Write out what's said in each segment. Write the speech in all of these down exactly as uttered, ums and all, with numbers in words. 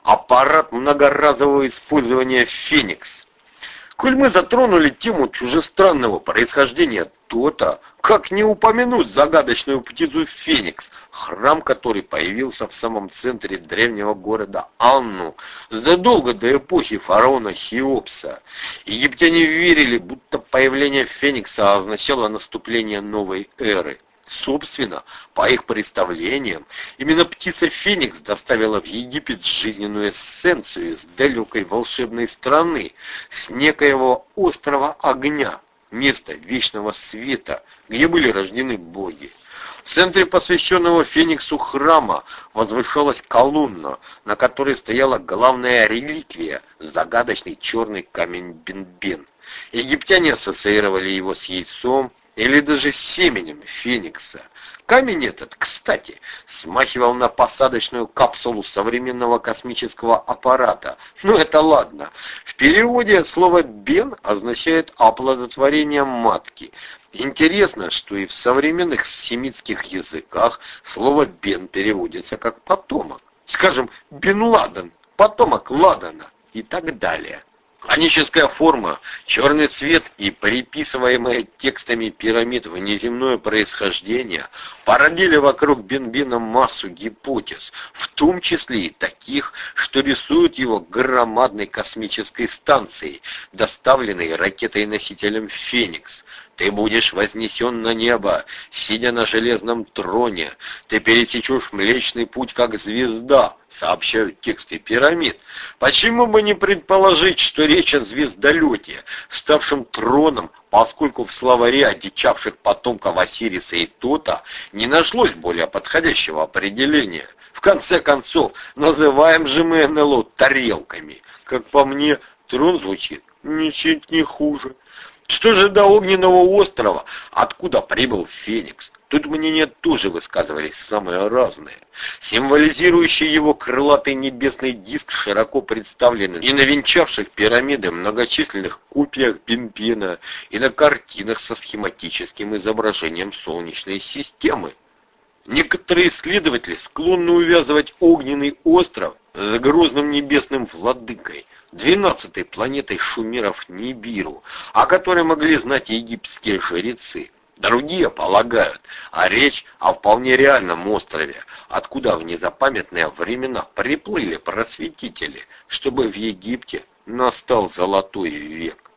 аппарат многоразового использования «Феникс». Коль мы затронули тему чужестранного происхождения, то-то, как не упомянуть загадочную птицу Феникс, храм которой появился в самом центре древнего города Анну задолго до эпохи фараона Хеопса. Египтяне верили, будто появление Феникса означало наступление новой эры. Собственно, по их представлениям, именно птица Феникс доставила в Египет жизненную эссенцию из далекой волшебной страны, с некоего острова огня, места вечного света, где были рождены боги. В центре посвященного Фениксу храма возвышалась колонна, на которой стояла главная реликвия — загадочный черный камень Бенбен. Египтяне ассоциировали его с яйцом или даже семенем Феникса. Камень этот, кстати, смахивал на посадочную капсулу современного космического аппарата. Ну это ладно. В переводе слово «бен» означает «оплодотворение матки». Интересно, что и в современных семитских языках слово «бен» переводится как «потомок». Скажем, Бен Ладен, потомок Ладена и так далее. Коническая форма, черный цвет и приписываемые текстами пирамид внеземное происхождение породили вокруг Бенбена массу гипотез, в том числе и таких, что рисуют его громадной космической станцией, доставленной ракетой-носителем «Феникс». Ты будешь вознесен на небо, сидя на железном троне. Ты пересечешь Млечный Путь, как звезда, сообщают тексты пирамид. Почему бы не предположить, что речь о звездолете, ставшем троном, поскольку в словаре одичавших потомков Осириса и Тота не нашлось более подходящего определения. В конце концов, называем же мы эн эл о тарелками. Как по мне, трон звучит ничуть не хуже. Что же до огненного острова, откуда прибыл Феникс? Тут мнения тоже высказывались самые разные. Символизирующий его крылатый небесный диск широко представлен и на венчавших пирамиды многочисленных копиях Бенбена, и на картинах со схематическим изображением Солнечной системы. Некоторые исследователи склонны увязывать огненный остров с грозным небесным владыкой, двенадцатой планетой шумеров Нибиру, о которой могли знать египетские жрецы. Другие полагают, а речь о вполне реальном острове, откуда в незапамятные времена приплыли просветители, чтобы в Египте настал золотой век.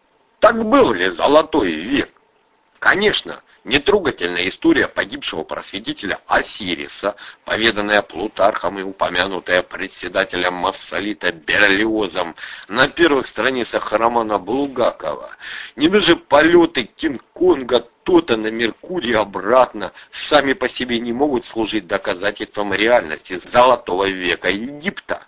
Так был ли золотой век? Конечно, нетрогательная история погибшего просветителя Осириса, поведанная Плутархом и упомянутая председателем Массолита Берлиозом на первых страницах романа Булгакова, не даже полеты Кинг-Конга Тота на Меркурий обратно сами по себе не могут служить доказательством реальности золотого века Египта.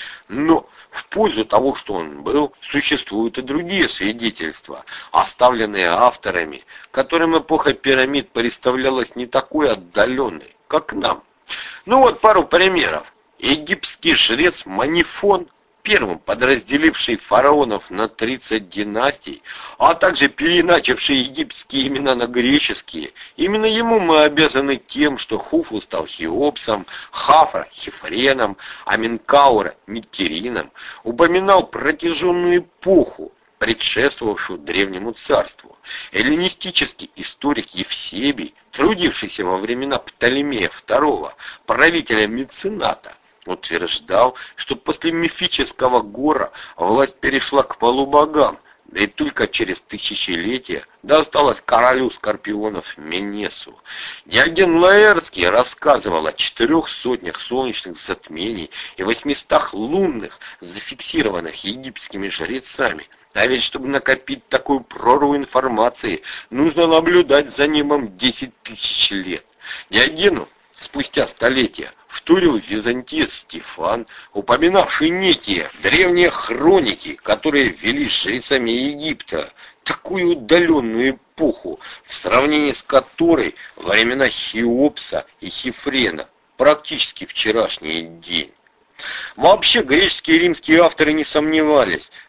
Но в пользу того, что он был, существуют и другие свидетельства, оставленные авторами, которым эпоха пирамид представлялась не такой отдаленной, как нам. Ну вот пару примеров. Египетский жрец Манифон, первым подразделивший фараонов на тридцать династий, а также переиначивший египетские имена на греческие, именно ему мы обязаны тем, что Хуфу стал Хеопсом, Хафра — Хефреном, а Менкаура — Микерином, упоминал протяженную эпоху, предшествовавшую древнему царству. Эллинистический историк Евсебий, трудившийся во времена Птолемея второго, правителя-мецената, утверждал, что после мифического гора власть перешла к полубогам, да и только через тысячелетия досталась королю скорпионов Менесу. Диоген Лаэртский рассказывал о четырех сотнях солнечных затмений и восьмистах лунных, зафиксированных египетскими жрецами. А ведь, чтобы накопить такую прорву информации, нужно наблюдать за небом десять тысяч лет. Диогену спустя столетия вторил византиец Стефан, упоминавший некие древние хроники, которые вели с жрецами Египта, такую удаленную эпоху, в сравнении с которой во времена Хеопса и Хефрена практически вчерашний день. Вообще греческие и римские авторы не сомневались,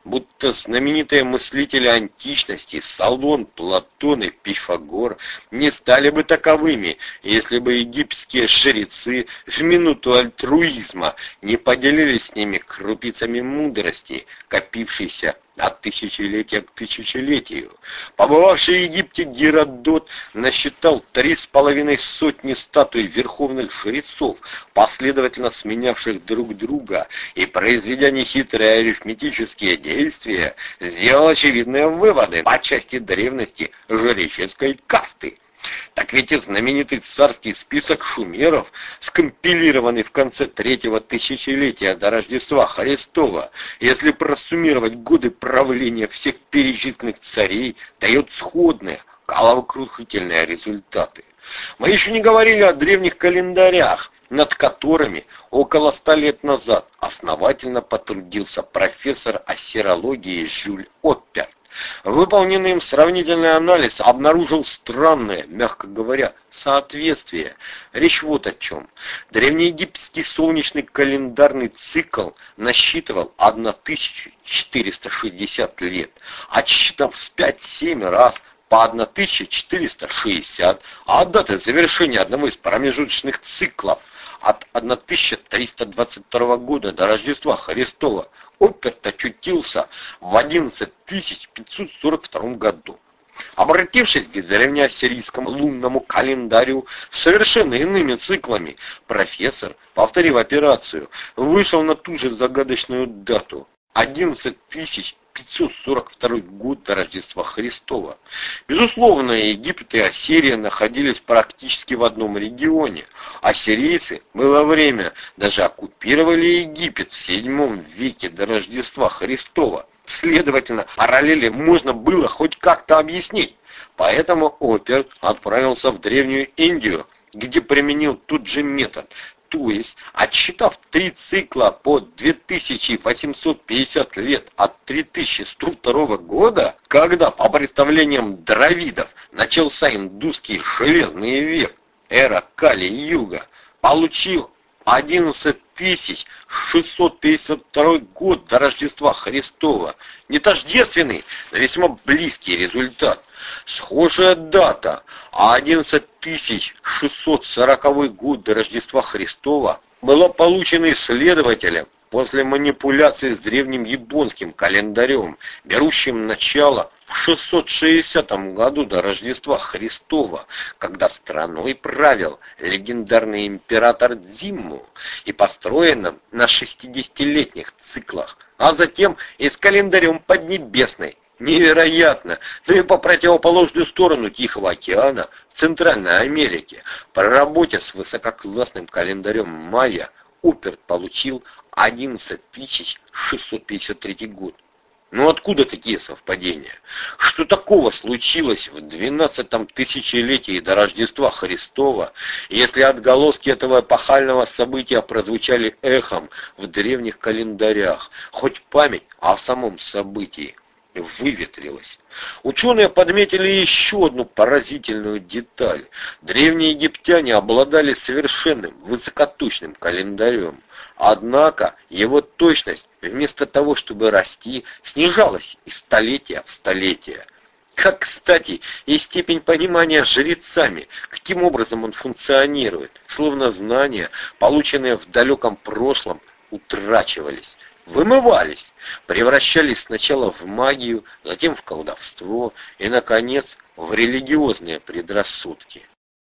будто знаменитые мыслители античности Солон, Платон и Пифагор не стали бы таковыми, если бы египетские жрецы в минуту альтруизма не поделились с ними крупицами мудрости, копившейся от тысячелетия к тысячелетию. Побывавший в Египте Геродот насчитал три с половиной сотни статуй верховных жрецов, последовательно сменявших друг друга, и, произведя нехитрые арифметические действия, сделал очевидные выводы по части древности жреческой касты. Так ведь и знаменитый царский список шумеров, скомпилированный в конце третьего тысячелетия до Рождества Христова, если просуммировать годы правления всех перечисленных царей, дает сходные, головокружительные результаты. Мы еще не говорили о древних календарях, над которыми около ста лет назад основательно потрудился профессор ассирологии Жюль Опперт. Выполненный им сравнительный анализ обнаружил странное, мягко говоря, соответствие. Речь вот о чем. Древнеегипетский солнечный календарный цикл насчитывал тысячу четыреста шестьдесят лет, отсчитав в пять-семь раз по тысяча четыреста шестьдесят, а дата завершения одного из промежуточных циклов от тысяча триста двадцать второго года до Рождества Христова Опперт очутился в одиннадцать тысяч пятьсот сорок втором году. Обратившись к древнеассирийскому лунному календарю с совершенно иными циклами, профессор, повторив операцию, вышел на ту же загадочную дату – одиннадцать тысяч пятьсот сорок второй год до Рождества Христова. Безусловно, Египет и Ассирия находились практически в одном регионе. Ассирийцы было время даже оккупировали Египет в седьмом веке до Рождества Христова. Следовательно, параллели можно было хоть как-то объяснить. Поэтому Опперт отправился в Древнюю Индию, где применил тот же метод. То есть, отсчитав три цикла по две тысячи восемьсот пятьдесят лет от три тысячи сто второго года, когда, по представлениям дравидов, начался индусский железный век, эра Кали-юга, получил одиннадцать тысяч шестьсот пятьдесят второй год до Рождества Христова. Не тождественный, но весьма близкий результат. Схожая дата, а одиннадцать тысяч шестьсот сороковой год до Рождества Христова, была получена исследователем после манипуляции с древним японским календарем, берущим начало в шестьсот шестидесятом году до Рождества Христова, когда страной правил легендарный император Дзимму, и построенным на шестидесятилетних циклах, а затем и с календарем Поднебесной. Невероятно, но и по противоположную сторону Тихого океана, в Центральной Америке, по работе с высококлассным календарем майя, Опперт получил одиннадцать тысяч шестьсот пятьдесят третий год. Ну откуда такие совпадения? Что такого случилось в двенадцатом тысячелетии до Рождества Христова, если отголоски этого эпохального события прозвучали эхом в древних календарях, хоть память о самом событии выветрилась? Ученые подметили еще одну поразительную деталь. Древние египтяне обладали совершенным высокоточным календарем. Однако его точность, вместо того, чтобы расти, снижалась из столетия в столетие. Как, кстати, и степень понимания жрецами, каким образом он функционирует, словно знания, полученные в далеком прошлом, утрачивались, вымывались, превращались сначала в магию, затем в колдовство и, наконец, в религиозные предрассудки.